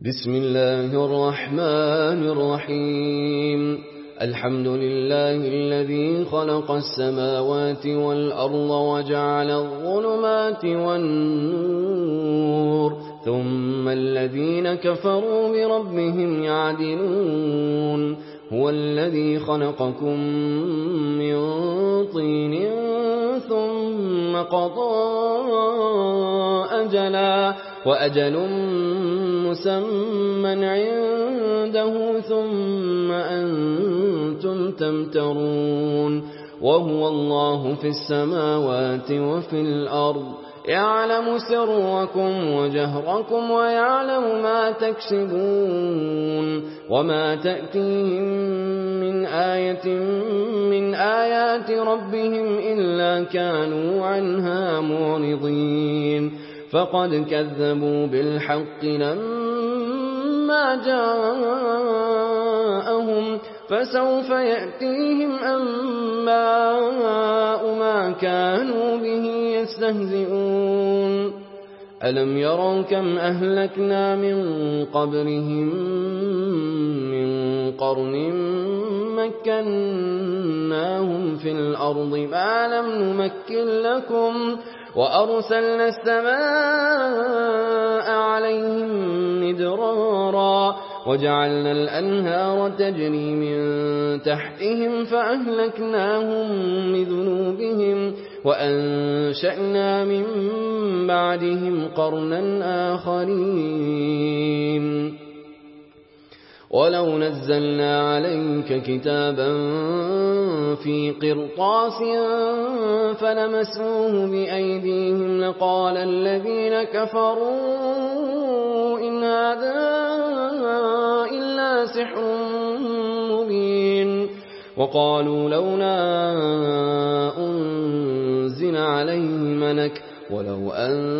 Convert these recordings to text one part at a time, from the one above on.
بسم الله الرحمن الرحيم. الحمد لله الذي خلق السماوات والأرض وجعل الظلمات والنور ثم الذين كفروا بربهم يعدلون. هو الذي خلقكم من طين ثم قضى أجلا وأجل مسمى عنده ثم أنتم تمترون. وهو الله في السماوات وفي الأرض يعلم سركم وجهركم ويعلم ما تكسبون. وما تأتيهم من آية من آيات ربهم إلا كانوا عنها معرضين. فقد كذبوا بالحق لما جاءهم فسوف يأتيهم أنباء ما كانوا به يستهزئون. ألم يروا كم أهلكنا من قبلهم من قرن مكناهم في الأرض ما لم نمكن لكم وأرسلنا السماء عليهم مدرارا وجعلنا الأنهار تجري من تحتهم فأهلكناهم بذنوبهم وأنشأنا من بعدهم قرنا آخرين. ولو نزلنا عليك كتابا في قرطاس فلمسوه بأيديهم لقال الذين كفروا إن هذا إلا سحر مبين. وقالوا لولا أنزل عليه ملك ولو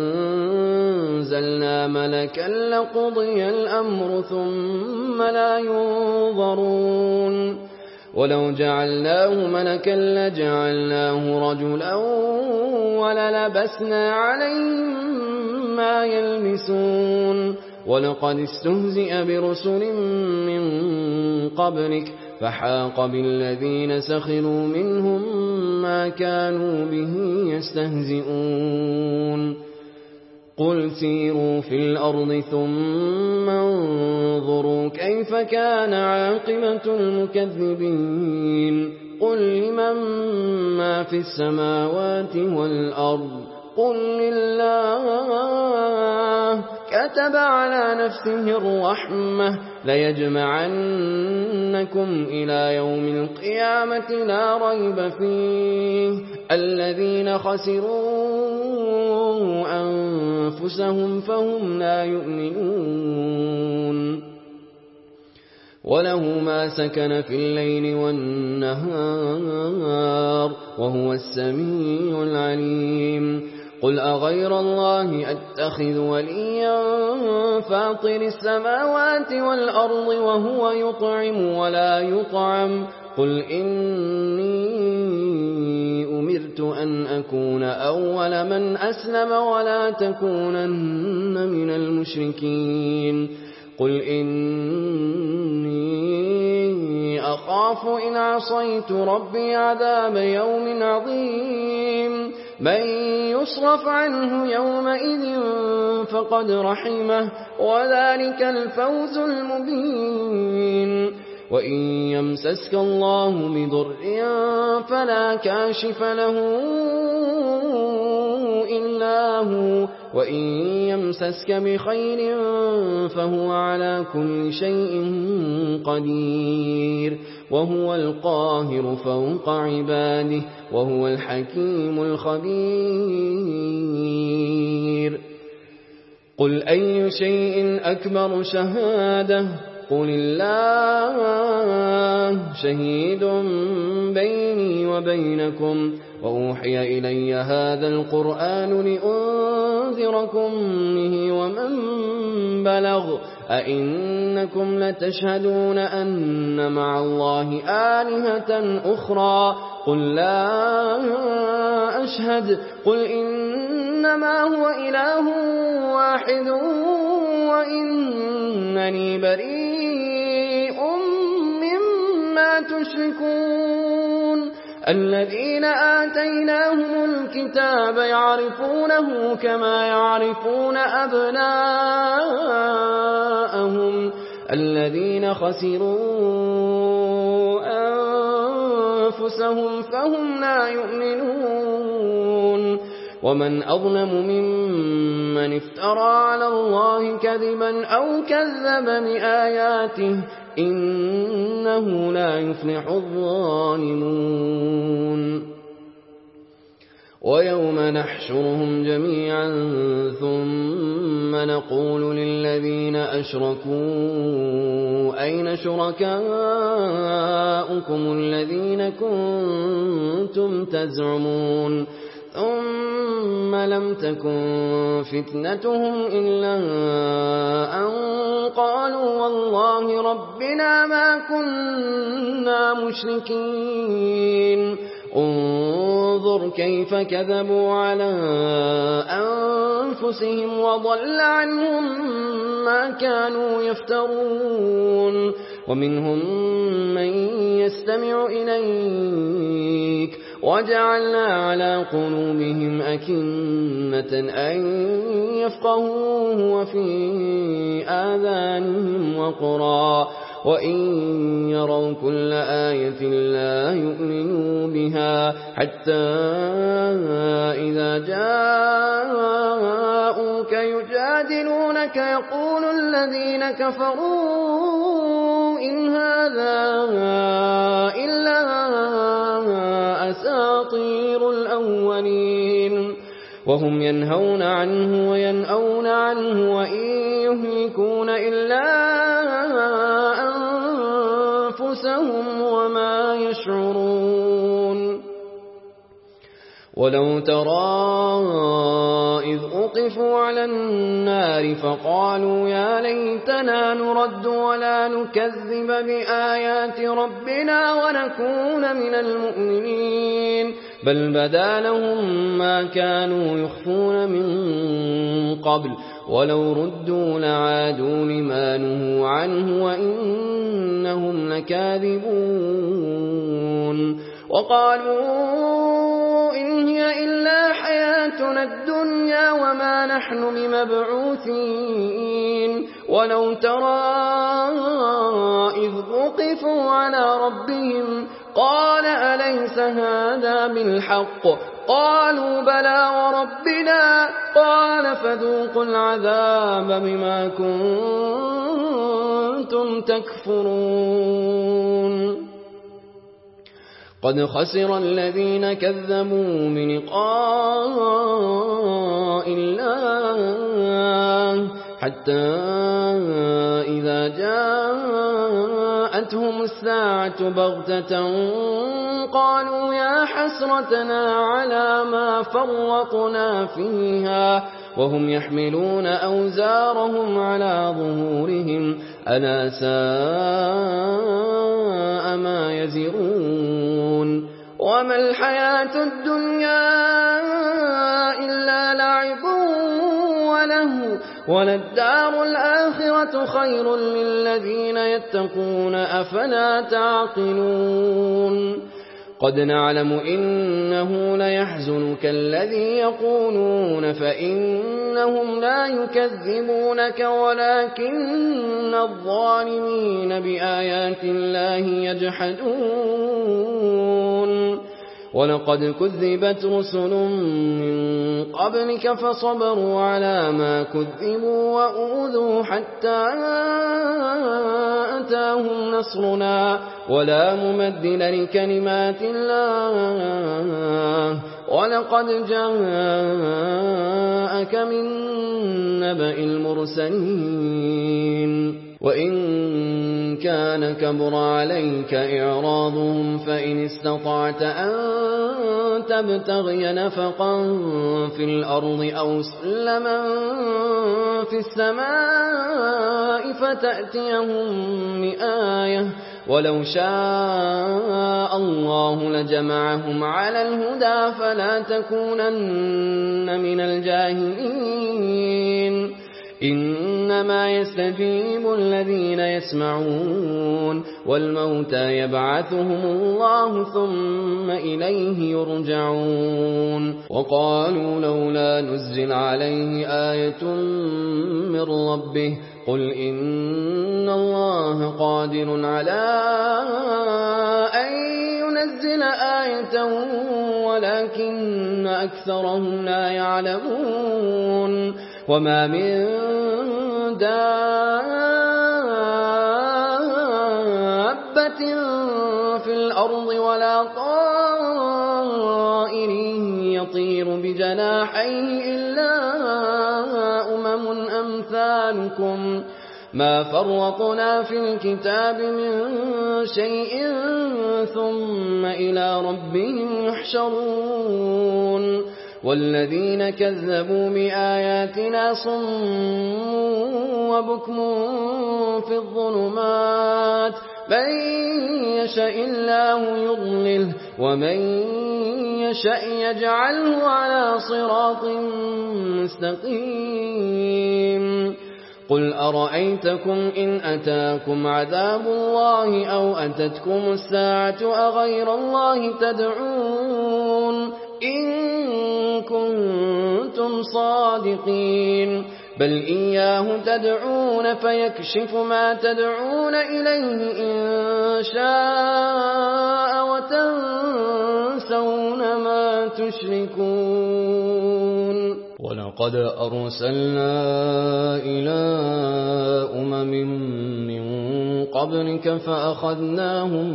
أنزلنا ملكا لقضي الأمر ثم لا ينظرون. ولو جعلناه ملكا لجعلناه رجلا وللبسنا عليهم ما يلبسون. ولقد استهزئ برسل من قبلك فحاق بالذين سخروا منهم ما كانوا به يستهزئون. قل سيروا في الأرض ثم انظروا كيف كان عاقبة المكذبين. قل لمن ما في السماوات والأرض قل لله كتب على نفسه الرحمة ليجمعنكم إلى يوم القيامة لا ريب فيه. الذين خسروا أنفسهم فهم لا يؤمنون. وله ما سكن في الليل والنهار وهو السميع العليم. قل أغير الله أتخذ وليا فاطر السماوات والأرض وهو يطعم ولا يطعم. قل إني أمرت أن أكون أول من أسلم ولا تكونن من المشركين. قل إني أخاف إن عصيت ربي عذاب يوم عظيم. من يصرف عنه يومئذ فقد رحمه وذلك الفوز المبين. وإن يمسسك الله بضر فلا كاشف له إلا هو وإن يمسسك بخير فهو على كل شيء قدير. وهو القاهر فوق عباده وهو الحكيم الخبير. قل أي شيء أكبر شهادة قل الله شهيد بيني وبينكم. وأوحي إلي هذا القرآن لأنذركم به ومن بلغ. أئنكم لتشهدون أن مع الله آلهة أخرى قل لا أشهد. قل إنما هو إله واحد وإن إنني بريء مما تشركون الذين آتيناهم الكتاب يعرفونه كما يعرفون أبناءهم الذين خسروا أنفسهم فهم لا يؤمنون ومن أظلم ممن افترى على الله كذبا أو كذب بآياته إنه لا يفلح الظالمون ويوم نحشرهم جميعا ثم نقول للذين أشركوا أين شركاؤكم الذين كنتم تزعمون ثم لم تكن فتنتهم إلا أن قالوا والله ربنا ما كنا مشركين انظر كيف كذبوا على أنفسهم وضل عنهم ما كانوا يفترون ومنهم من يستمع إليك وجعلنا على قلوبهم أكنة أن يفقهوه وفي آذانهم وقرا وإن يروا كل آية لا يؤمنوا بها حتى إذا جاءوك يجادلونك يقول الذين كفروا إن هذا إلا أساطير الأولين وهم ينهون عنه وينأون عنه وإن يهلكون إلا أنفسهم وما يشعرون ولو ترى إذ أوقفوا على النار فقالوا يا ليتنا نرد ولا نكذب بآيات ربنا ونكون من المؤمنين بل بدا لهم ما كانوا يخفون من قبل ولو ردوا لعادوا لما نهوا عنه وإنهم لكاذبون وقالوا إن هي إلا حياتنا الدنيا وما نحن بمبعوثين ولو ترى إذ وقفوا على ربهم قال أليس هذا بالحق قالوا بلى وربنا قال فذوقوا العذاب بما كنتم تكفرون قد خسر الذين كذبوا بلقاء الله حتى إذا جاءتهم الساعة بغتة قالوا يا حسرتنا على ما فرطنا فيها وهم يحملون أوزارهم على ظهورهم ألا ساء ما يزرون وما الحياة الدنيا إلا لعب وله وللدار الآخرة خير للذين يتقون أفلا تعقلون قد نعلم إنه ليحزنك الذي يقولون فإنهم لا يكذبونك ولكن الظالمين بآيات الله يجحدون ولقد كذبت رسل من قبلك فصبروا على ما كذبوا وأوذوا حتى أتاهم نصرنا ولا مبدل لكلمات الله ولقد جاءك من نبأ المرسلين وإن كان كبر عليك إعراضهم فإن استطعت أن تبتغي نفقا في الأرض أو سلما في السماء فتأتيهم بآية ولو شاء الله لجمعهم على الهدى فلا تكونن من الجاهلين إنما يستجيب الذين يسمعون والموتى يبعثهم الله ثم إليه يرجعون وقالوا لولا نزل عليه آية من ربه قل إن الله قادر على أن ينزل آية ولكن أكثرهم لا يعلمون وما من دابة في الأرض ولا طائر يطير بجناحيه إلا أمثالكم ما فرطنا في الكتاب من شيء ثم إلى ربهم يحشرون والذين كذبوا بآياتنا صم وبكم في الظلمات من يشاء الله يضلله ومن يشاء يجعله على صراط مستقيم قل أرأيتكم إن أتاكم عذاب الله أو أتتكم الساعة أغير الله تدعون إن كنتم صادقين بل إياه تدعون فيكشف ما تدعون إليه إن شاء وتنسون ما تشركون ولقد أرسلنا إلى من قبلك فأخذناهم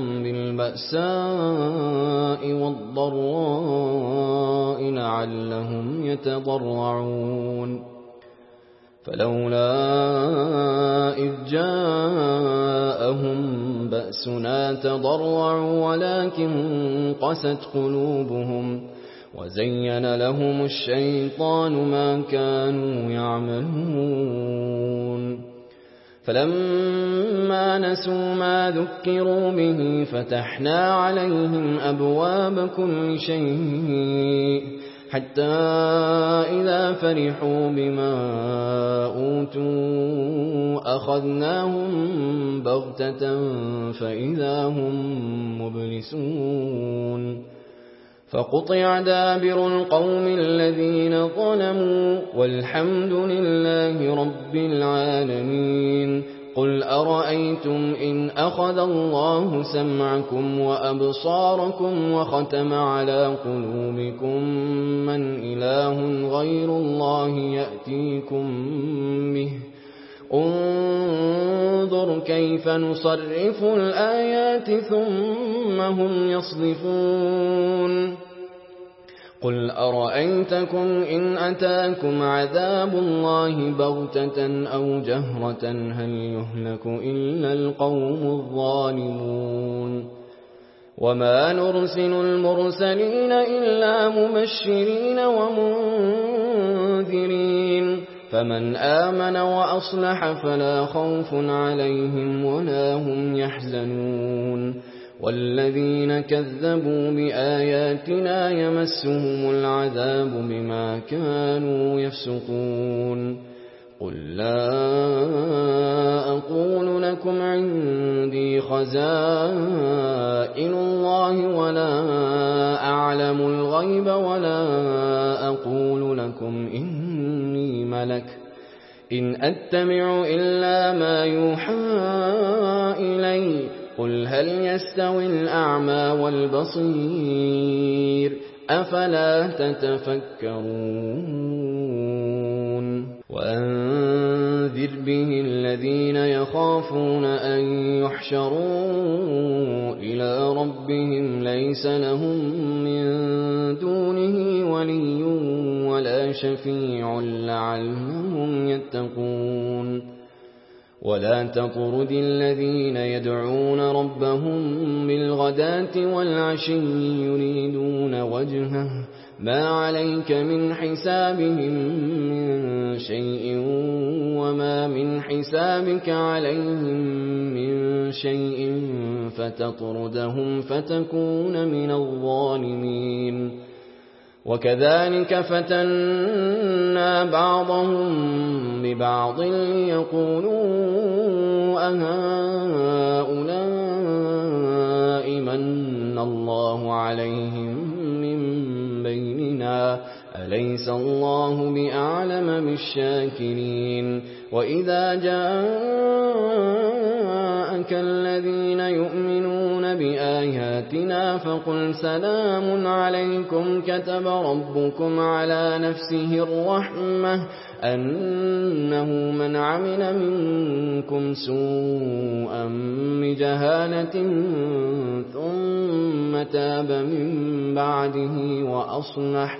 بالبأساء والضراء لعلهم يتضرعون فلولا إذ جاءهم بأسنا تضرعوا ولكن قست قلوبهم وزين لهم الشيطان ما كانوا يعملون فلما نسوا ما ذكروا به فتحنا عليهم أبواب كل شيء حتى إذا فرحوا بما أوتوا أخذناهم بغتة فإذا هم مبلسون فقطع دابر القوم الذين ظلموا والحمد لله رب العالمين قل أرأيتم إن أخذ الله سمعكم وأبصاركم وختم على قلوبكم من إله غير الله يأتيكم به انظر كيف نصرف الآيات ثم هم يصدفون قل أرأيتكم إن أتاكم عذاب الله بغتة أو جهرة هل يهلك إلا القوم الظالمون وما نرسل المرسلين إلا مبشرين ومنذرين فمن آمن وأصلح فلا خوف عليهم ولا هم يحزنون والذين كذبوا بآياتنا يمسهم العذاب بما كانوا يفسقون قل لا أقول لكم عندي خزائن الله ولا أعلم الغيب ولا أقول لكم إني ملك إن أتبع إلا ما يوحى إلي قل هل يستوي الأعمى والبصير أفلا تتفكرون وأنذر به الذين يخافون أن يحشروا إلى ربهم ليس لهم من دونه ولي ولا شفيع لعلهم يتقون ولا تطرد الذين يدعون ربهم بالغداة والعشي يريدون وجهه ما عليك من حسابهم من شيء وما من حسابك عليهم من شيء فتطردهم فتكون من الظالمين وكذلك فتنا بعضهم ببعض ليقولوا أهؤلاء من الله عليهم من بيننا أليس الله بأعلم بالشاكرين وإذا جاءك الذين يؤمنون بآياتنا فقل سلام عليكم كتب ربكم على نفسه الرحمة أنه من عمل منكم سوءا بجهالة ثم تاب من بعده وأصلح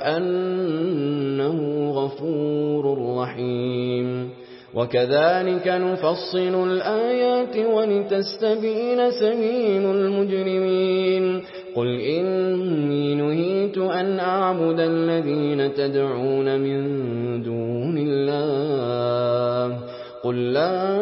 فأنه غفور رحيم وكذلك نفصل الآيات ولتستبين سبيل المجرمين قل إني نهيت أن أعبد الذين تدعون من دون الله قل لا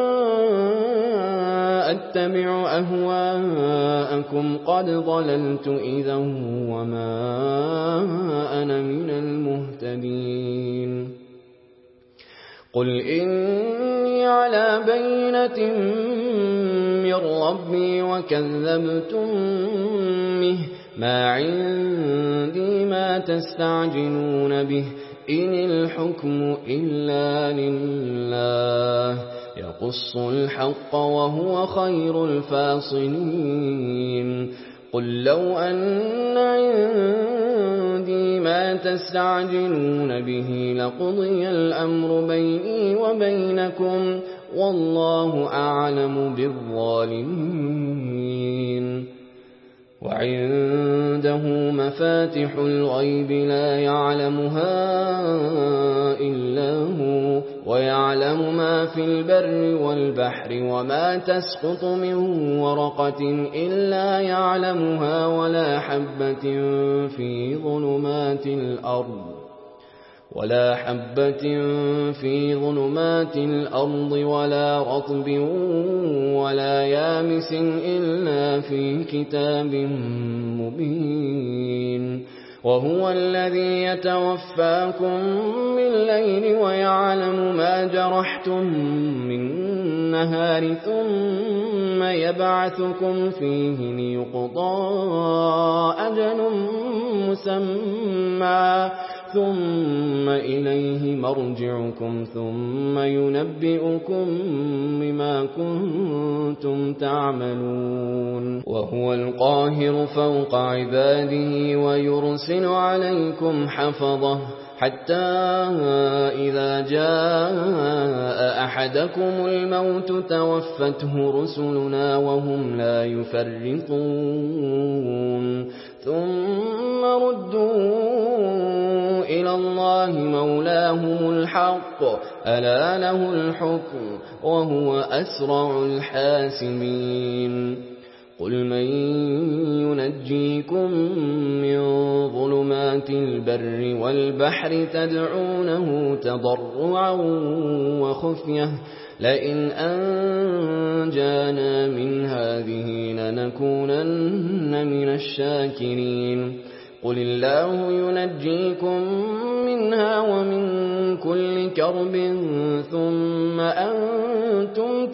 أتبع أهواءكم قد ضللت إذا وما أنا من المهتدين قل إني على بينة من ربي وكذبتم به ما عندي ما تستعجلون به إن الحكم إلا لله يقص الحق وهو خير الفاصلين قل لو أن عندي ما تستعجلون به لقضي الأمر بيني وبينكم والله أعلم بالظالمين وعنده مفاتح الغيب لا يعلمها إلا هو ويعلم ما في البر والبحر وما تسقط من ورقة إلا يعلمها ولا حبة في ظلمات الأرض ولا رطب ولا يابس إلا في كتاب مبين وهو الذي يتوفاكم بالليل ويعلم ما جرحتم بالنهار ثم يبعثكم فيه ليقضى أجل مسمى ثم إليه مرجعكم ثم ينبئكم بما كنتم تعملون وهو القاهر فوق عباده ويرسل عليكم حفظه حتى إذا جاء أحدكم الموت توفته رسلنا وهم لا يفرطون ثم ردوا إلى الله مولاهم الحق ألا له الحكم وهو أسرع الحاسبين قل من ينجيكم من ظلمات البر والبحر تدعونه تضرعا وخفية لئن أنجانا من هذه لنكونن من الشاكرين قل الله ينجيكم منها ومن كل كرب ثم أنتم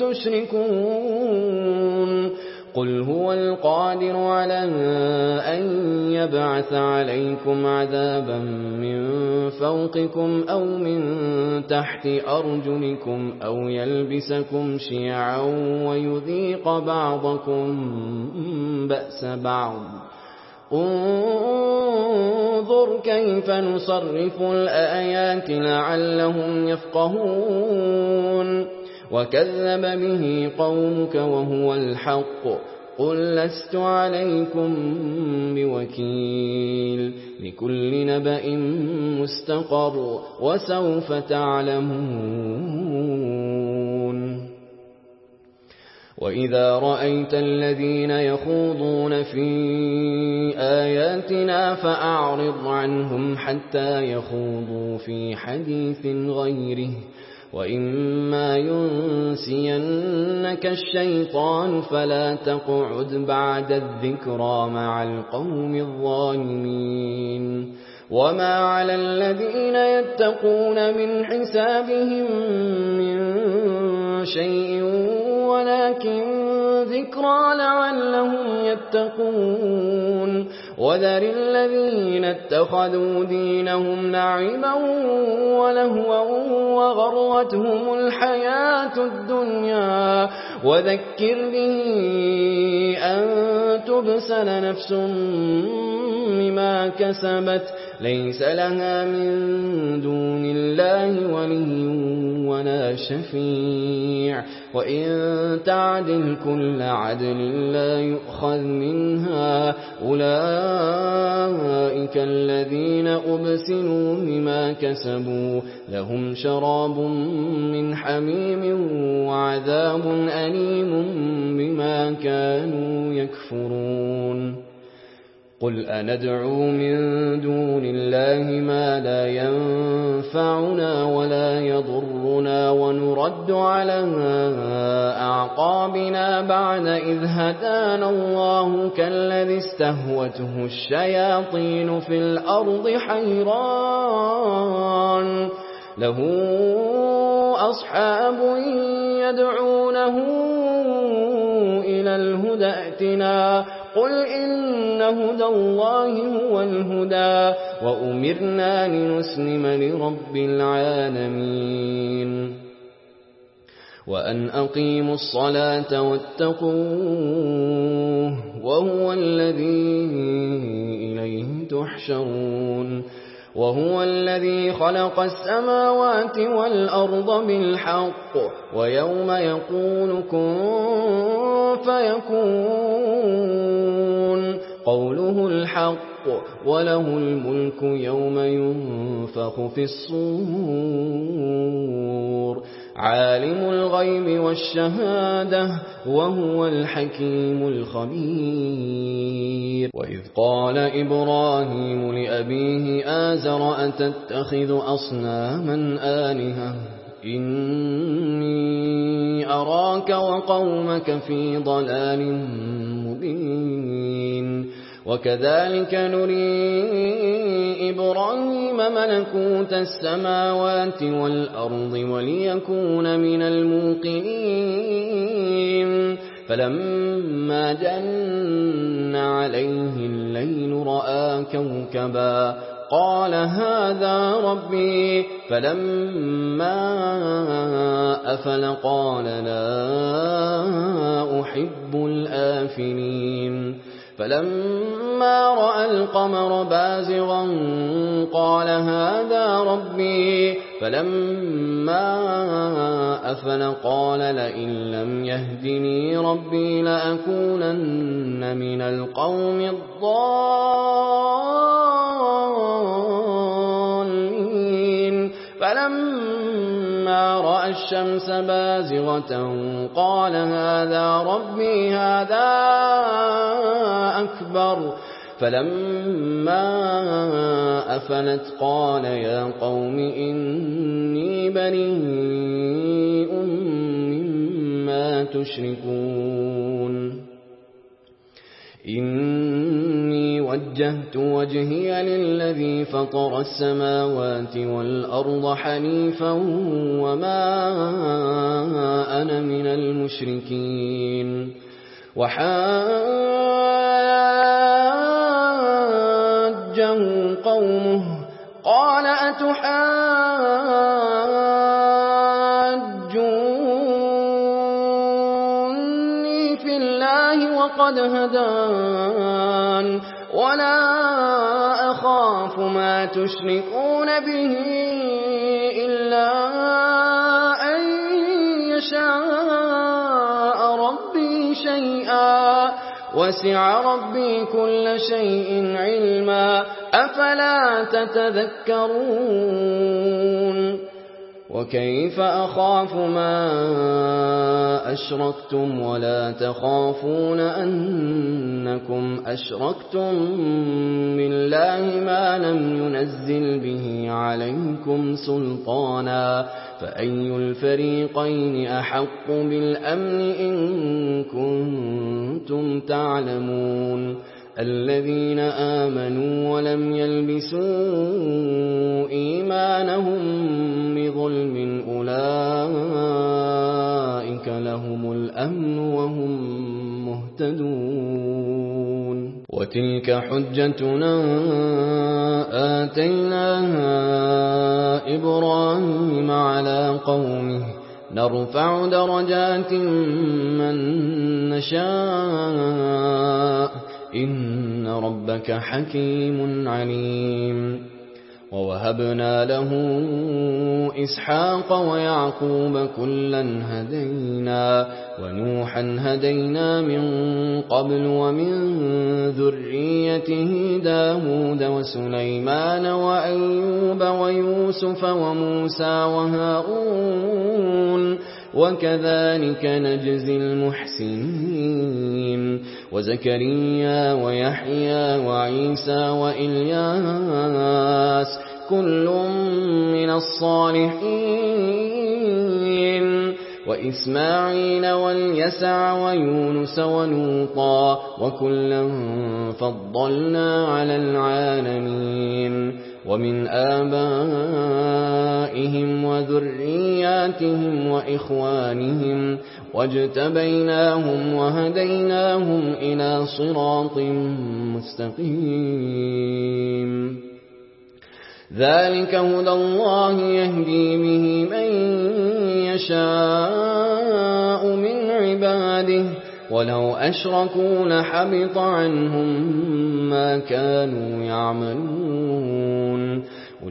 تشركون قل هو القادر على أن يبعث عليكم عذابا من فوقكم أو من تحت أرجلكم أو يلبسكم شيعا ويذيق بعضكم بأس بعض انظر كيف نصرف الآيات لعلهم يفقهون وكذب به قومك وهو الحق قل لست عليكم بوكيل لكل نبأ مستقر وسوف تعلمون وإذا رأيت الذين يخوضون في آياتنا فأعرض عنهم حتى يخوضوا في حديث غيره وإما ينسينك يفتننك الشيطان فلا تقعد بعد الذكرى مع القوم الظالمين وما على الذين يتقون من حسابهم من شيء ولكن ذكرى لعلهم يتقون وذر الذين اتخذوا دينهم لعبا ولهوا وغرتهم الحياة الدنيا وذكر به أن تبسل نفس مما كسبت ليس لها من دون الله ولي ولا شفيع وإن تعدل كل عدل لا يؤخذ منها أولئك الذين أبسلوا بما كسبوا لهم شراب من حميم وعذاب أليم بما كانوا يكفرون قل أندعو من دون الله ما لا ينفعنا ولا يضرنا ونرد على أعقابنا بعد إذ هدانا الله كالذي استهوته الشياطين في الأرض حيران له أصحاب يدعونه إلى الهدى ائتنا قل إن هدى الله هو الهدى وأمرنا لنسلم لرب العالمين وأن أقيموا الصلاة واتقوه وهو الذي إليه تحشرون وهو الذي خلق السماوات والأرض بالحق ويوم يقول كن فيكون قوله الحق وله الملك يوم ينفخ في الصور عالم الغيب والشهادة وهو الحكيم الخبير وإذ قال إبراهيم لأبيه آزر أتتخذ أصناما آلهة إني أراك وقومك في ضلال مبين وكذلك نري إبراهيم ملكوت السماوات والأرض وليكون من الموقنين فلما جن عليه الليل رأى كوكبا قال هذا ربي فلما أفل قال لا أحب الآفلين فلما رأى القمر بازغا قال هذا ربي فلما أفل قال لئن لم يهدني ربي لأكونن من القوم الضالين فلما رأى الشمس بازغة قال هذا ربي هذا أكبر فلما أفلت قال يا قوم إني بريء مما تشركون إني وجهت وجهي للذي فطر السماوات والأرض حنيفا وما أنا من المشركين وحاجه قومه قال أتحاجوني في الله وقد هدان ولا أخاف ما تشركون به إلا أن يشاء ربي شيئا وسع ربي كل شيء علما أفلا تتذكرون وكيف أخاف ما أشركتم ولا تخافون أنكم أشركتم بالله ما لم ينزل به عليكم سلطانا فأي الفريقين أحق بالأمن إن كنتم تعلمون الذين آمنوا ولم يلبسوا إيمانهم بظلم أولئك لهم الأمن وهم مهتدون وتلك حجتنا آتيناها إبراهيم على قومه نرفع درجات من نشاء إن ربك حكيم عليم ووهبنا له إسحاق ويعقوب كلا هدينا ونوحا هدينا من قبل ومن ذريته داود وسليمان وأيوب ويوسف وموسى وهارون وكذلك نجزي المحسنين وزكريا ويحيى وعيسى وإلياس كل من الصالحين وإسماعيل واليسع ويونس ونوطا وكلا فضلنا على العالمين ومن آبائهم وذرياتهم وإخوانهم واجتبيناهم وهديناهم إلى صراط مستقيم ذلك هدى الله يهدي به من يشاء من عباده ولو أشركوا لحبط عنهم ما كانوا يعملون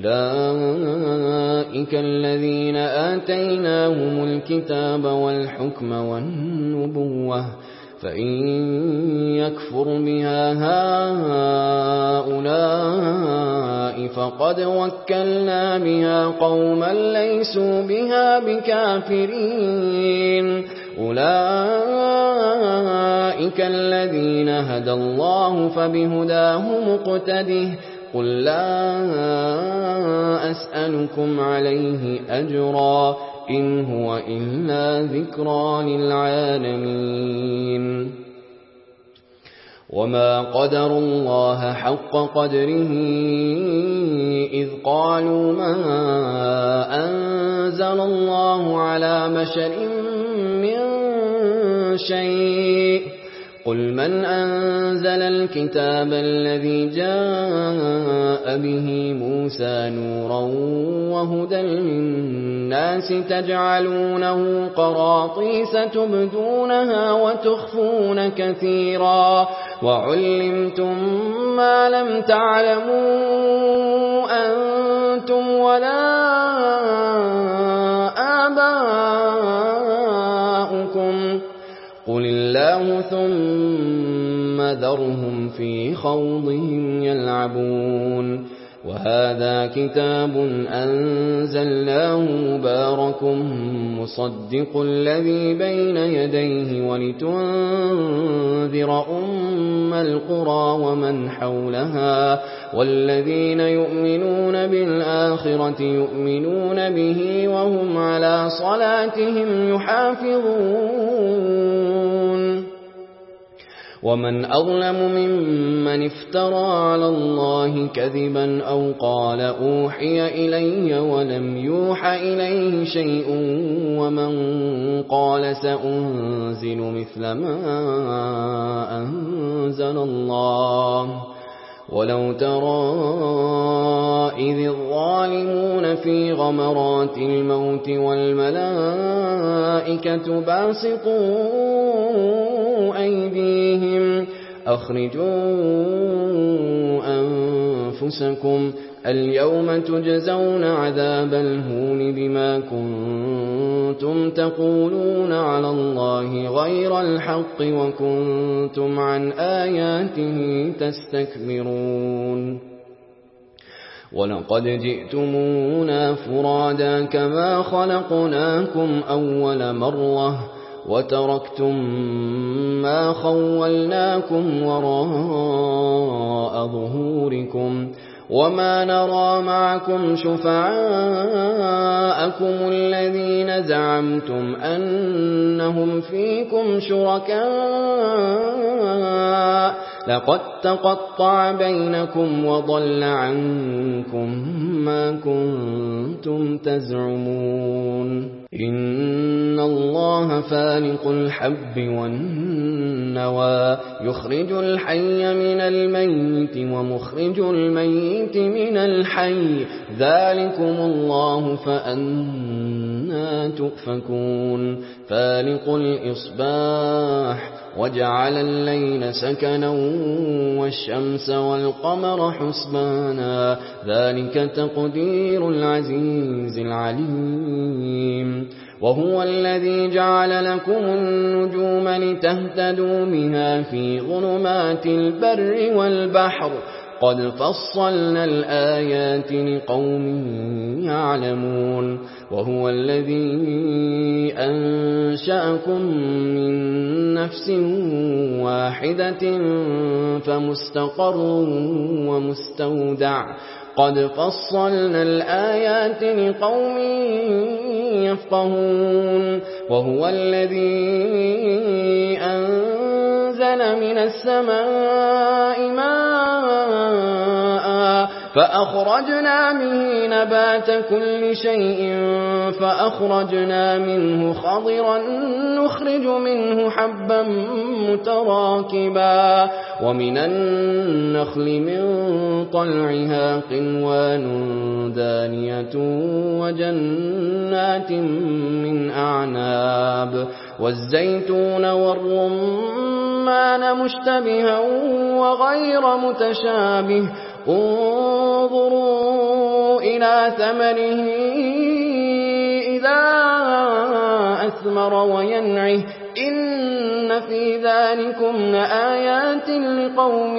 أولئك الذين آتيناهم الكتاب والحكم والنبوة فإن يكفر بها هؤلاء فقد وكلنا بها قوما ليسوا بها بكافرين أولئك الذين هدى الله فبهداه مقتده قل لا أسألكم عليه أجرا إن هو إلا ذكرى للعالمين وما قدروا الله حق قدره إذ قالوا ما أنزل الله على بشر من شيء قل من أنزل الكتاب الذي جاء به موسى نورا وهدى للناس تجعلونه قراطيس تبدونها وتخفون كثيرا وعلمتم ما لم تعلموا أنتم ولا آباؤكم قل الله ثم ذرهم في خوضهم يلعبون وهذا كتاب أنزلناه مبارك مصدق الذي بين يديه ولتنذر أم القرى ومن حولها والذين يؤمنون بالآخرة يؤمنون به وهم على صلاتهم يحافظون ومن أظلم ممن افترى على الله كذبا أو قال أوحي إلي ولم يوح إليه شيء ومن قال سأنزل مثل ما أنزل الله ولو ترى إذ الظالمون في غمرات الموت والملائكة باسطوا أيديهم أخرجوا أنفسكم اليوم تجزون عذاب الهون بما كنتم تقولون على الله غير الحق وكنتم عن آياته تستكبرون ولقد جئتمونا فرادا كما خلقناكم أول مرة وتركتم ما خولناكم وراء ظهوركم وما نرى معكم شفعاءكم الذين زعمتم أنهم فيكم شركاء لقد تقطع بينكم وضل عنكم ما كنتم تزعمون إن الله فالق الحب والنوى يخرج الحي من الميت ومخرج الميت من الحي ذلكم الله فأنى تؤفكون فالق الإصباح وجعل الليل سكنا والشمس والقمر حسبانا ذلك تقدير العزيز العليم وهو الذي جعل لكم النجوم لتهتدوا بها في ظلمات البر والبحر قد فصلنا الآيات لقوم يعلمون وهو الذي أنشأكم من نفس واحدة فمستقر ومستودع قد فصلنا الآيات لقوم يفقهون وهو الذي أنزل من السماء ماء فأخرجنا به نبات كل شيء فأخرجنا منه خضرا نخرج منه حبا متراكبا ومن النخل من طلعها قنوان دانية وجنات من أعناب والزيتون والرمان مشتبها وغير متشابه انظروا إلى ثمره إذا أثمر وينعه إن في ذلكم لآيات لقوم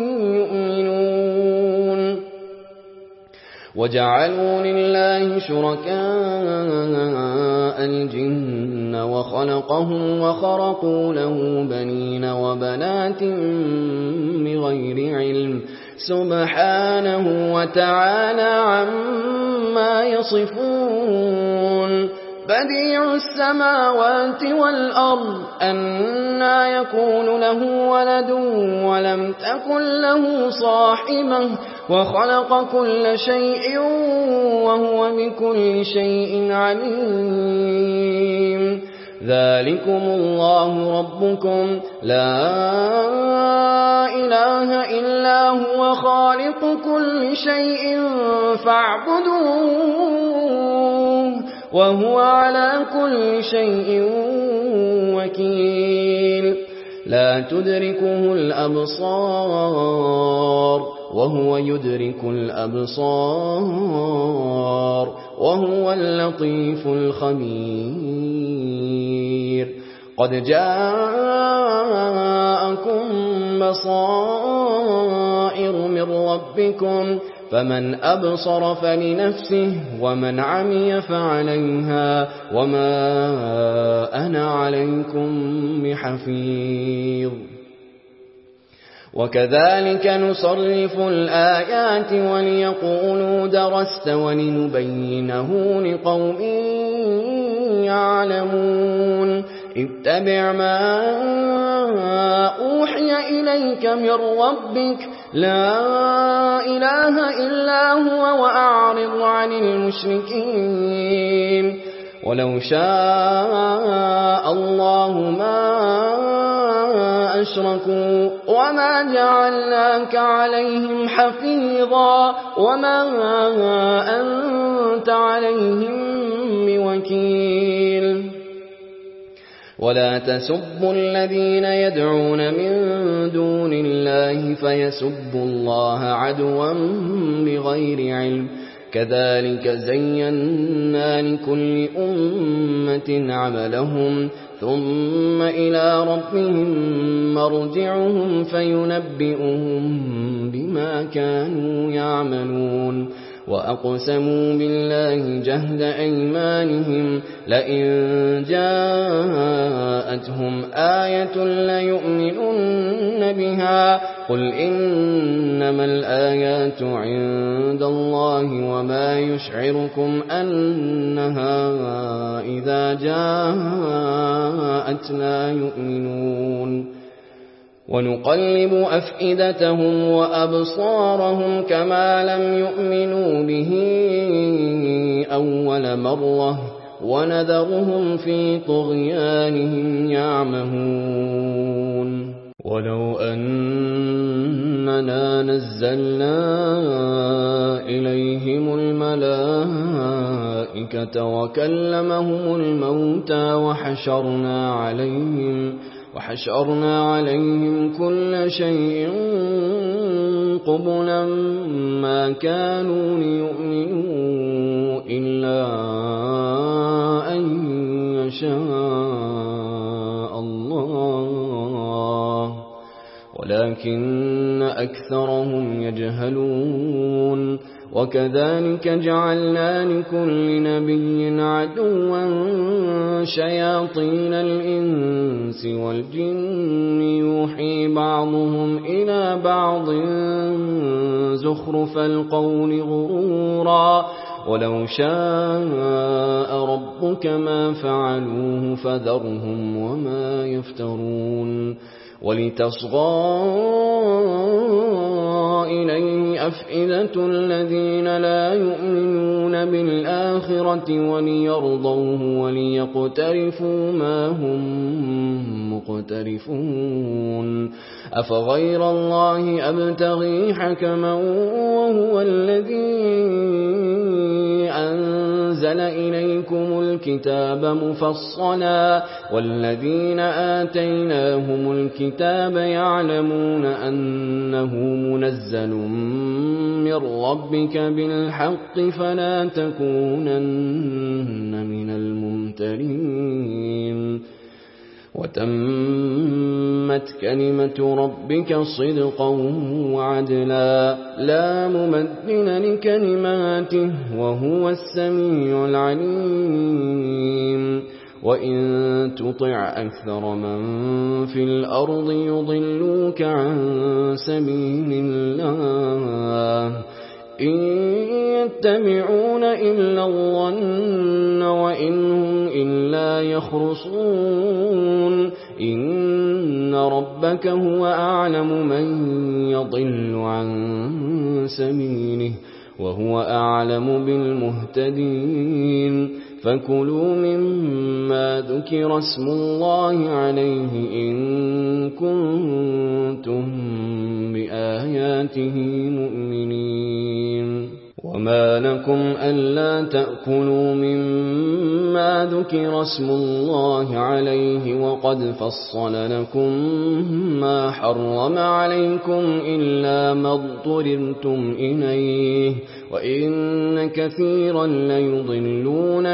يؤمنون وجعلوا لله شركاء الجن وخلقهم وخرقوا له بنين وبنات بغير علم سبحانه وتعالى عما يصفون بديع السماوات والأرض أنى يكون له ولد ولم تكن له صاحبة وخلق كل شيء وهو بكل شيء عليم ذلكم الله ربكم لا إله إلا هو خالق كل شيء فاعبدوه وهو على كل شيء وكيل لا تدركه الأبصار وهو يدرك الأبصار وهو اللطيف الخبير قد جاءكم بصائر من ربكم فمن أبصر فلنفسه ومن عمي فعليها وما أنا عليكم بحفيظ وكذلك نصرف الآيات وليقولوا درست ولنبينه لقوم يعلمون اتبع ما أوحي إليك من ربك لا إله إلا هو وأعرض عن المشركين ولو شاء الله ما أشركوا وما جعلناك عليهم حفيظا وما أنت عليهم بوكيل ولا تسبوا الذين يدعون من دون الله فيسبوا الله عدوا بغير علم كذلك زينا لكل أمة عملهم ثم إلى ربهم مرجعهم فينبئهم بما كانوا يعملون وأقسموا بالله جهد أيمانهم لئن جاءتهم آية ليؤمنن بها قل إنما الآيات عند الله وما يشعركم أنها إذا جاءت لا يؤمنون ونقلب أفئدتهم وأبصارهم كما لم يؤمنوا به أول مرة ونذرهم في طغيانهم يعمهون ولو أننا نزلنا إليهم الملائكة وكلمهم الموتى وحشرنا عليهم كل شيء قبلا ما كانوا ليؤمنوا إلا أن يشاء الله ولكن أكثرهم يجهلون وكذلك جعلنا لكل نبي عدوا شياطين الإنس والجن يوحي بعضهم إلى بعض زخرف القول غرورا ولو شاء ربك ما فعلوه فذرهم وما يفترون ولتصغى إليه أفئدة الذين لا يؤمنون بالآخرة وليرضوه وليقترفوا ما هم مقترفون أفغير الله أبتغي حكما وهو الذي أنزل إليكم الكتاب مفصلا والذين آتيناهم الكتاب يعلمون أنه منزل من ربك بالحق فلا تكونن من الممترين وتمت كلمة ربك صدقا وعدلا لا مبدل لكلماته وهو السميع العليم وإن تطع أكثر من في الأرض يضلوك عن سبيل الله إن يتبعون إلا الظن وإن هم إلا يخرصون إن ربك هو أعلم من يضل عن سبيله وهو أعلم بالمهتدين فكلوا مما ذكر اسم الله عليه إن كنتم بآياته مؤمنين وما لكم ألا تأكلوا مما ذكر اسم الله عليه وقد فصل لكم ما حرم عليكم إلا ما اضطررتم إليه وإن كثيرا ليضلون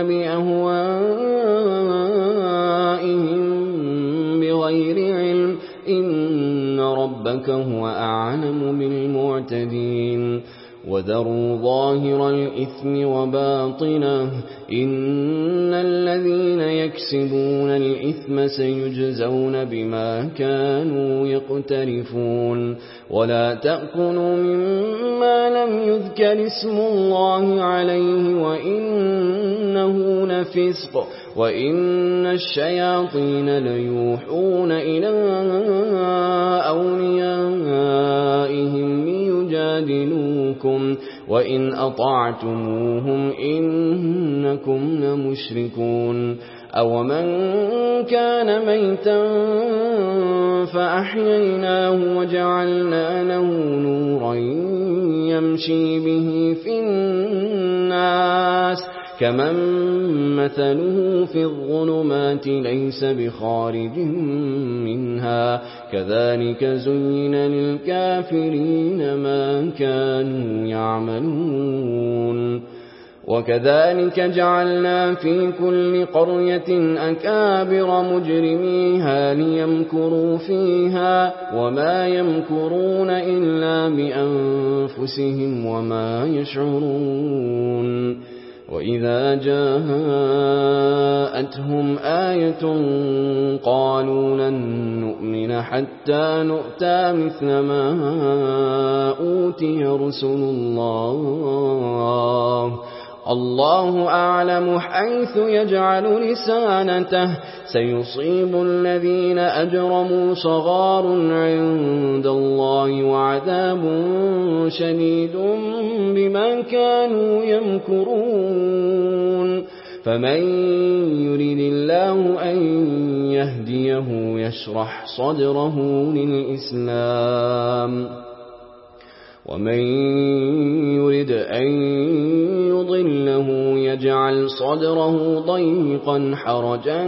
بأهوائهم بغير علم إن ربك هو أعلم بالمعتدين وذروا ظاهر الإثم وباطنه إن الذين يكسبون الإثم سيجزون بما كانوا يقترفون ولا تأكلوا مما لم يذكر اسم الله عليه وإنه لفسق وإن الشياطين ليوحون إلى أوليائهم ليجادلوكم وإن أطعتموهم إنكم لمشركون أومن كان ميتا فأحييناه وجعلنا له نورا يمشي به في الناس كمن مثله في الظلمات ليس بخارج منها كذلك زين للكافرين ما كانوا يعملون وكذلك جعلنا في كل قرية أكابر مجرميها ليمكروا فيها وما يمكرون إلا بأنفسهم وما يشعرون وإذا جاءتهم آية قالوا لن نؤمن حتى نؤتى مثل ما أوتي رسل الله أعلم حيث يجعل رسالته سيصيب الذين أجرموا صغار عند الله وعذاب شديد بما كانوا يمكرون فمن يريد الله أن يهديه يشرح صدره للإسلام ومن يرد أن يضله يجعل صدره ضيقا حرجا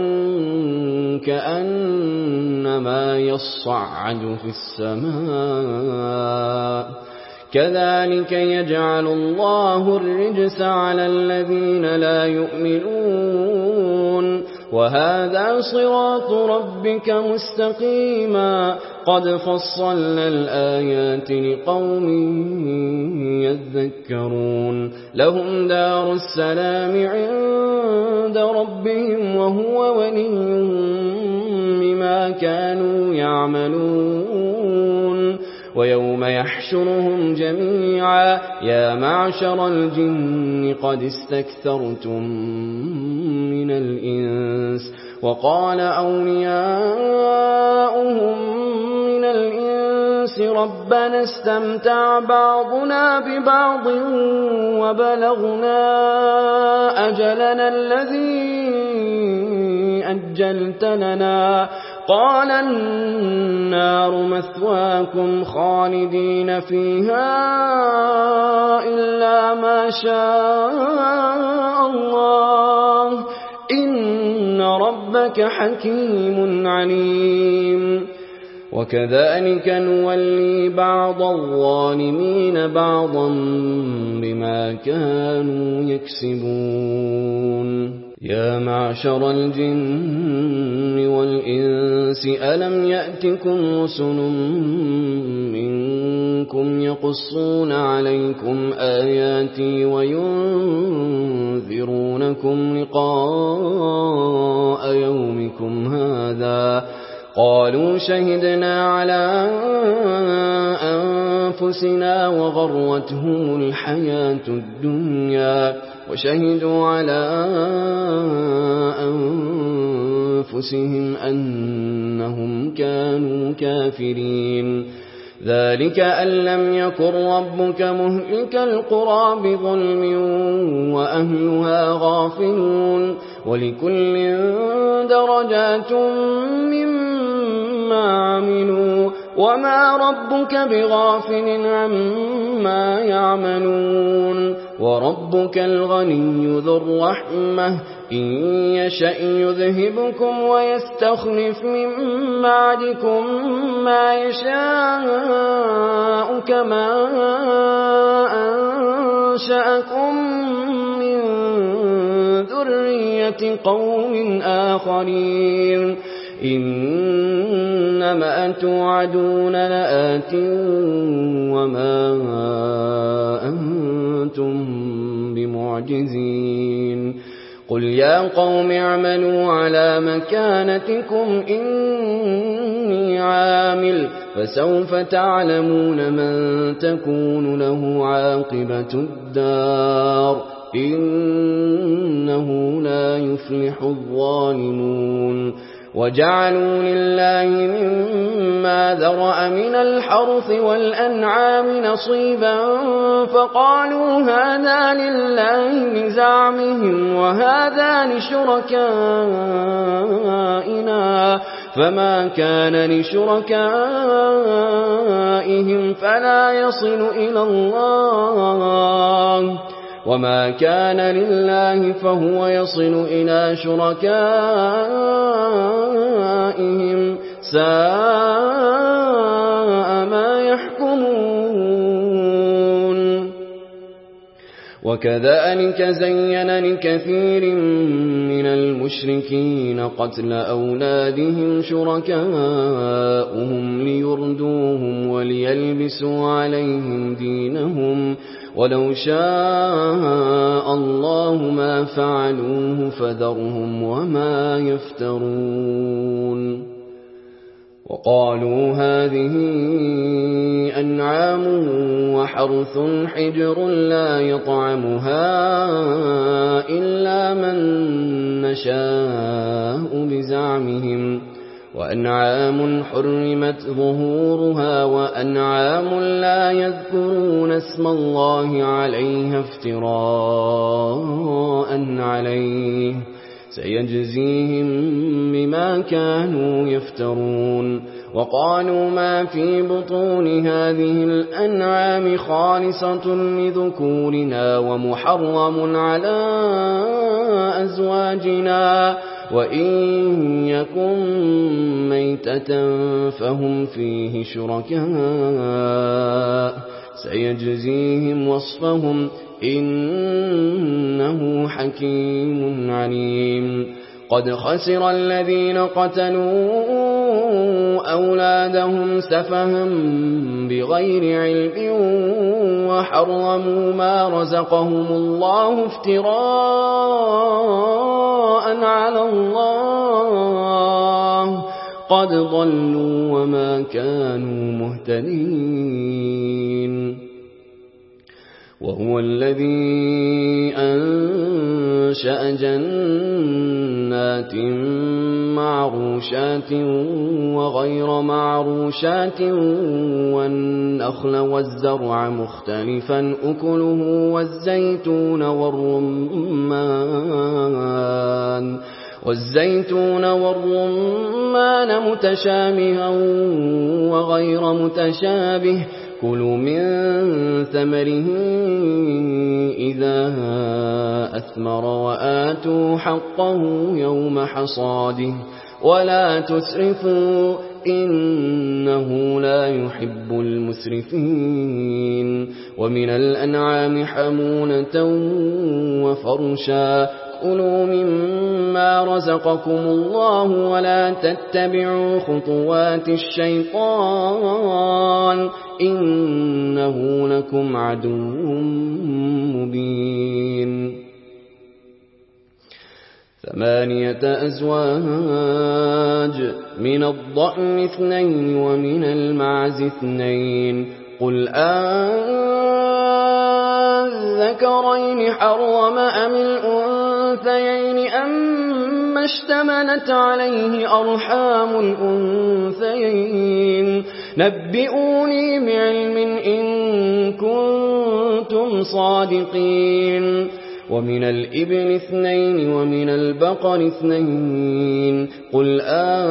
كأنما يصعد في السماء كذلك يجعل الله الرجس على الذين لا يؤمنون وهذا صراط ربك مستقيما قد فصلنا الآيات لقوم يذكرون لهم دار السلام عند ربهم وهو وليهم بما كانوا يعملون ويوم يحشرهم جميعا يا معشر الجن قد استكثرتم من الإنس وقال أولياؤهم من الإنس ربنا استمتع بعضنا ببعض وبلغنا أجلنا الذي أجلت لنا قال النار مثواكم خالدين فيها إلا ما شاء الله إن ربك حكيم عليم وكذلك نولي بعض الظالمين بعضا بما كانوا يكسبون يا معشر الجن والإنس ألم يأتكم رسل منكم يقصون عليكم آياتي وينذرونكم لقاء يومكم هذا قالوا شهدنا على أنفسنا وغرتهم الحياة الدنيا وشهدوا على أنفسهم أنهم كانوا كافرين ذلك أن لم يكن ربك مهلك القرى بظلم وأهلها غافلون ولكل درجات مما عملوا وما ربك بغافل عما يعملون وربك الغني ذو الرحمة إن يشأ يذهبكم ويستخلف من بعدكم ما يشاء كما أنشأكم من ذرية قوم آخرين إنما توعدون لآت وما أنتم بمعجزين قل يا قوم اعملوا على مكانتكم إني عامل فسوف تعلمون من تكون له عاقبة الدار إنه لا يفلح الظالمون وجعلوا لله مما ذرأ من الحرث والأنعام نصيبا فقالوا هذا لله بزعمهم وهذا لشركائنا فما كان لشركائهم فلا يصل إلى الله وما كان لله فهو يصل إلى شركائهم ساء ما يحكمون وكذلك زين لكثير من المشركين قتل أولادهم شركاؤهم ليردوهم وليلبسوا عليهم دينهم ولو شاء الله ما فعلوه فذرهم وما يفترون وقالوا هذه أنعام وحرث حجر لا يطعمها إلا من نشاء بزعمهم وأنعام حرمت ظهورها وأنعام لا يذكرون اسم الله عليها افتراء عليه سيجزيهم بما كانوا يفترون وقالوا ما في بطون هذه الأنعام خالصة لذكورنا ومحرم على أزواجنا وإن يكن ميتة فهم فيه شركاء سيجزيهم وصفهم إنه حكيم عليم قد خسر الذين قتلوا أولادهم سفها بغير علم وحرموا ما رزقهم الله افتراء على الله قد ضلوا وما كانوا مهتدين وهو الذي أنشأ جنات معروشات وغير معروشات والنخل والزرع مختلفا أكله والزيتون والرمان متشابها وغير متشابه كلوا من ثمره إذا أثمر وآتوا حقه يوم حصاده ولا تسرفوا إنه لا يحب المسرفين ومن الأنعام حمولة وفرشا كلوا مما رزقكم الله ولا تتبعوا خطوات الشيطان إنه لكم عدو مبين 8 أزواج من الضأن 2 ومن المعز 2 قل أذكرين حرم أم الأنثيين أما اشتملت عليه أرحام الأنثيين نبئوني بعلم إن كنتم صادقين ومن الإبل 2 ومن البقر 2 قل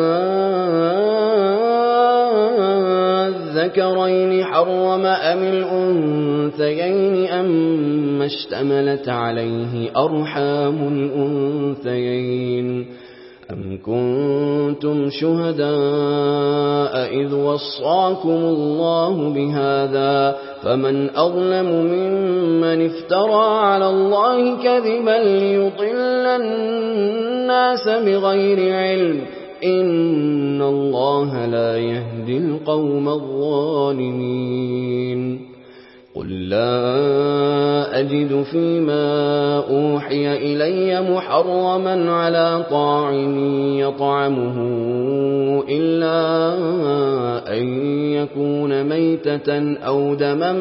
أذكرين حرم أم الأنثيين أما اشتملت عليه أرحام الأنثيين أم كنتم شهداء إذ وصاكم الله بهذا فمن أظلم ممن افترى على الله كذبا ليضل الناس بغير علم إن الله لا يهدي القوم الظالمين قل لا أجد فيما أوحي إلي محرما على طاعم يطعمه إلا أن يكون ميتة أو دما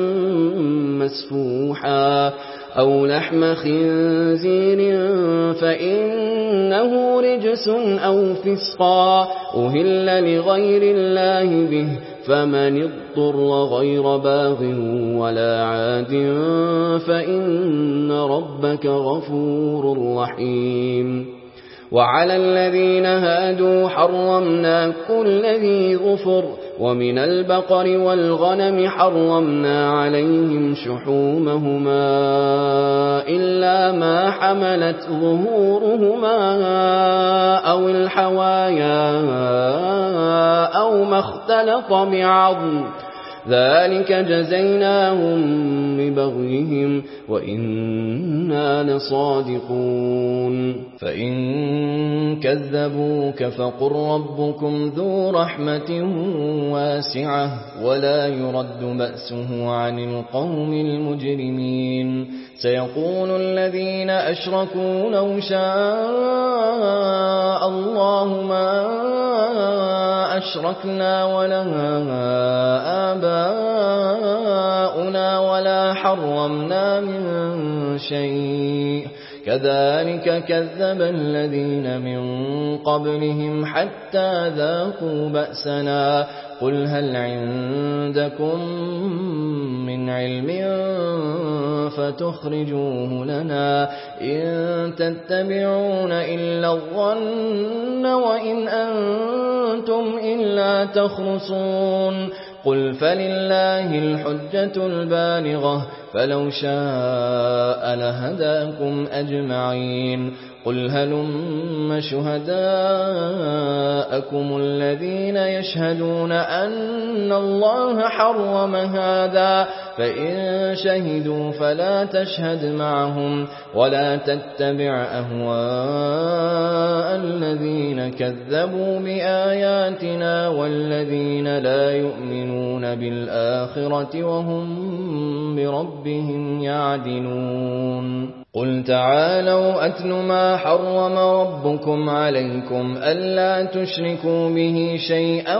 مسفوحا أو لحم خنزير فإنه رجس أو فسقا أهل لغير الله به فمن اضطر غير باغ ولا عاد فإن ربك غفور رحيم وعلى الذين هادوا حرمنا كل ذي ظفر ومن البقر والغنم حرمنا عليهم شحومهما إلا ما حملت ظهورهما أو الحوايا أو ما اختلط بعظم ذلك جزيناهم ببغيهم وإنا لصادقون فإن كذبوك فقل ربكم ذو رحمة واسعة ولا يرد بأسه عن القوم المجرمين سيقول الذين أشركوا لو شاء الله ما أشركنا ولا آباؤنا ولا حرمنا من شيء كذلك كذب الذين من قبلهم حتى ذاقوا بأسنا قل هل عندكم من علم فتخرجوه لنا إن تتبعون إلا الظن وإن أنتم إلا تخرصون قل فلله الحجة البالغة فلو شاء لهداكم أجمعين قل هلم شهداءكم الذين يشهدون أن الله حرم هذا فإن شهدوا فلا تشهد معهم ولا تتبع أهواء الذين كذبوا بآياتنا والذين لا يؤمنون بالآخرة وهم بربهم يعدلون قل تعالوا أتل ما حرم ربكم عليكم ألا تشركوا به شيئا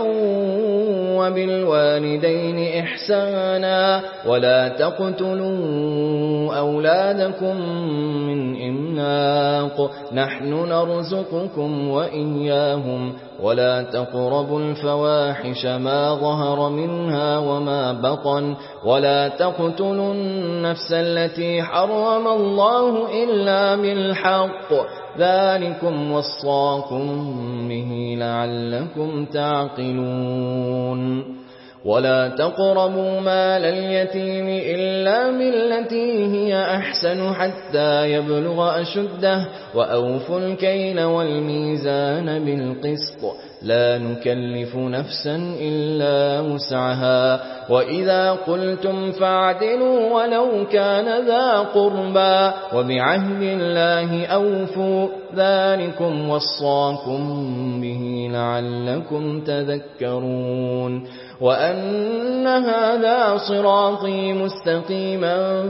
وبالوالدين إحسانا ولا تقتلوا أولادكم من إملاق نحن نرزقكم وإياهم ولا تقربوا الفواحش ما ظهر منها وما بطن ولا تقتلوا النفس التي حرم الله إلا بالحق ذلكم وصاكم به لعلكم تعقلون ولا تقربوا مال اليتيم إلا بالتي هي أحسن حتى يبلغ أشده وأوفوا الكيل والميزان بالقسط لا نكلف نفسا إلا وسعها وإذا قلتم فاعدلوا ولو كان ذا قربى وبعهد الله أوفوا ذلكم وصاكم به لعلكم تذكرون وأن هذا صراطي مستقيما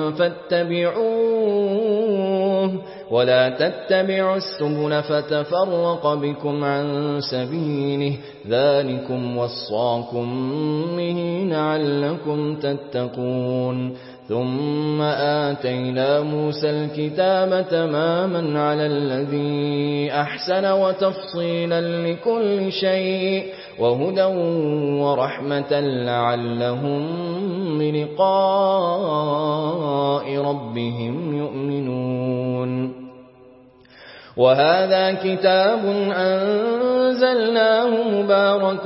فاتبعوه ولا تتبعوا السبل فتفرق بكم عن سبيله ذلكم وصاكم به لعلكم تتقون ثم آتينا موسى الكتاب تماما على الذي أحسن وتفصيلا لكل شيء وهدى ورحمة لعلهم بلقاء ربهم يؤمنون وهذا كتاب أنزلناه مبارك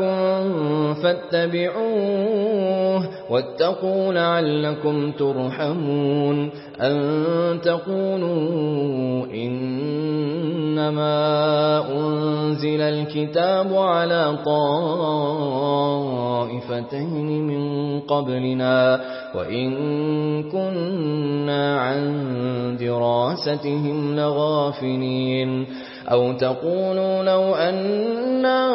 فاتبعوه واتقوا لعلكم ترحمون أن تقولوا إنما أنزل الكتاب على طائفتين من قبلنا وإن كنا عن دراستهم لغافلين أو تقولوا لو أنا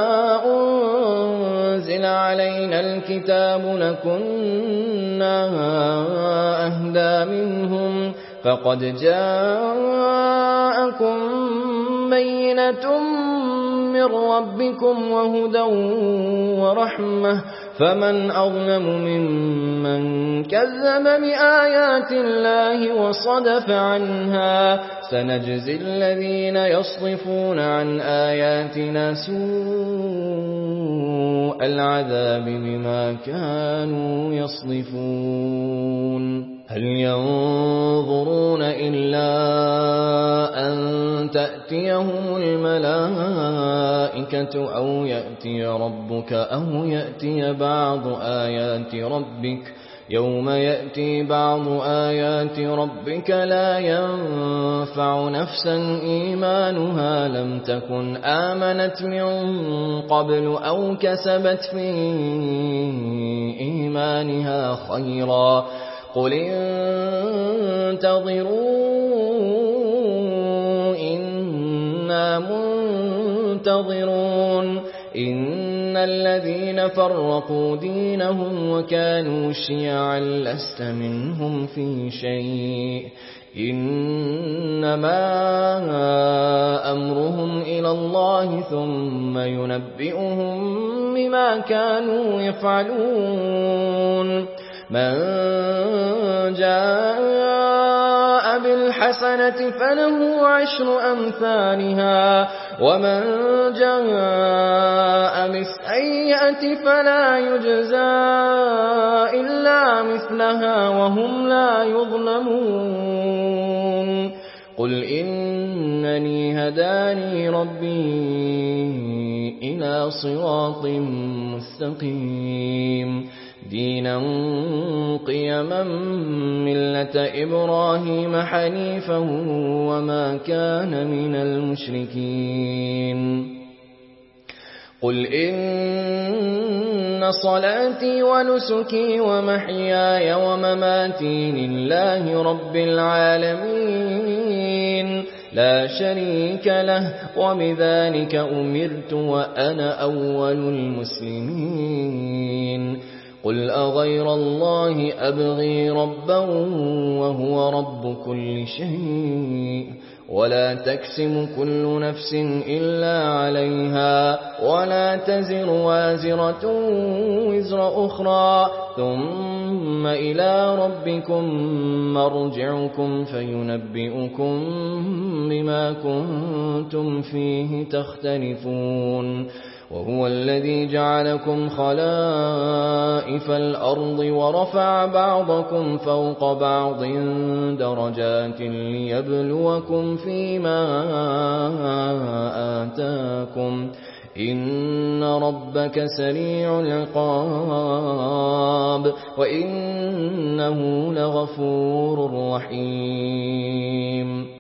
أنزل علينا الكتاب لكنا أهدى منهم فقد جاءكم بينة من ربكم وهدى ورحمة فمن أظلم ممن كذب بآيات الله وصدف عنها سنجزي الذين يصدفون عن آياتنا سوء العذاب بما كانوا يصدفون هل ينظرون إلا أن تأتيهم الملائكة أو يأتي ربك أو يأتي بعض آيات ربك يوم يأتي بعض آيات ربك لا ينفع نفسا إيمانها لم تكن آمنت من قبل أو كسبت في إيمانها خيرا قل انتظروا إنا منتظرون إن الذين فرقوا دينهم وكانوا شيعا لست منهم في شيء إنما أمرهم إلى الله ثم ينبئهم بما كانوا يفعلون من جاء بالحسنة فله 10 أمثالها ومن جاء بالسيئة فلا يجزى إلا مثلها وهم لا يظلمون قل إنني هداني ربي إلى صراط مستقيم دينا قيما ملة إبراهيم حنيفا وما كان من المشركين قل إن صلاتي ونسكي ومحياي ومماتي لله رب العالمين لا شريك له وبذلك أمرت وأنا أول المسلمين قل أغير الله أبغي ربا وهو رب كل شيء ولا تكسب كل نفس إلا عليها ولا تزر وازرة وزر أخرى ثم إلى ربكم مرجعكم فينبئكم بما كنتم فيه تختلفون وهو الذي جعلكم خلائف الأرض ورفع بعضكم فوق بعض درجات ليبلوكم فيما آتاكم إن ربك سريع العقاب وإنه لغفور رحيم